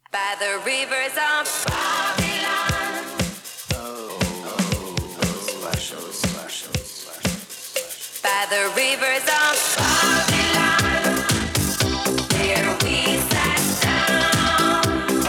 By the rivers of Babylon. By the rivers of Babylon. There we sat down.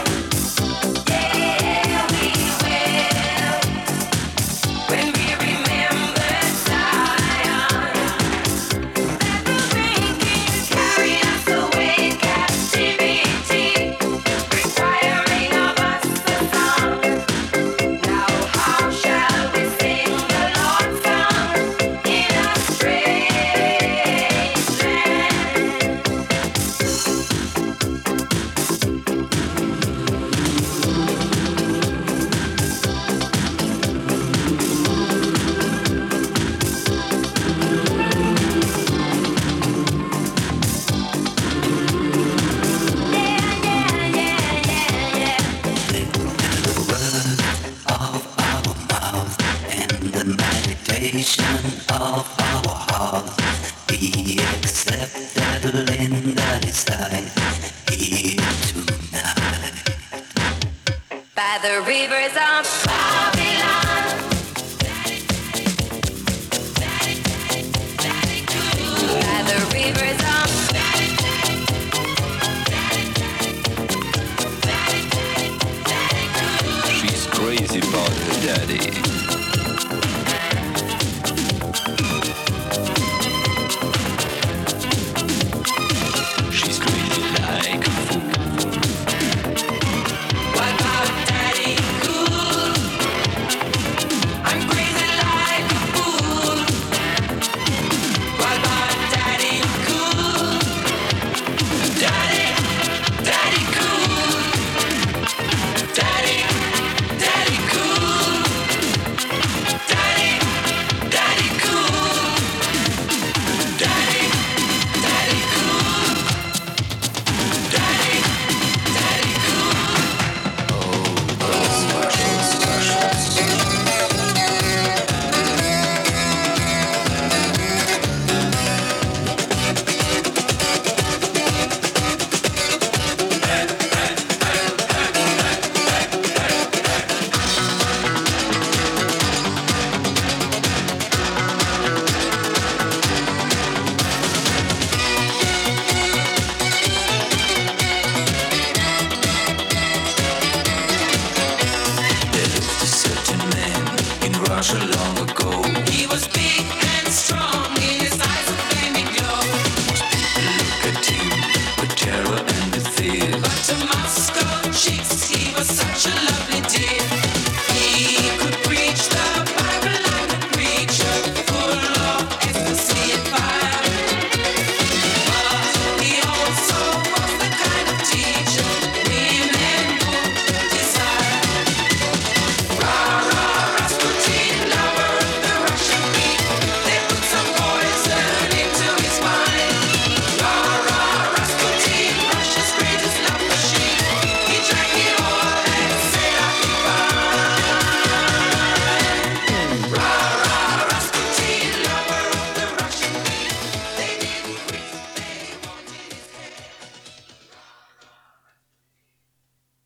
Yeah, we will. When we remember Zion. That the rain king carried us away captivity. Requiring of us a song. Now how shall we sing the Lord's song in a strange land? Meditation of our hearts be accepted in that is sight here tonight. By the rivers of Babylon. By the rivers of She's crazy about her daddy.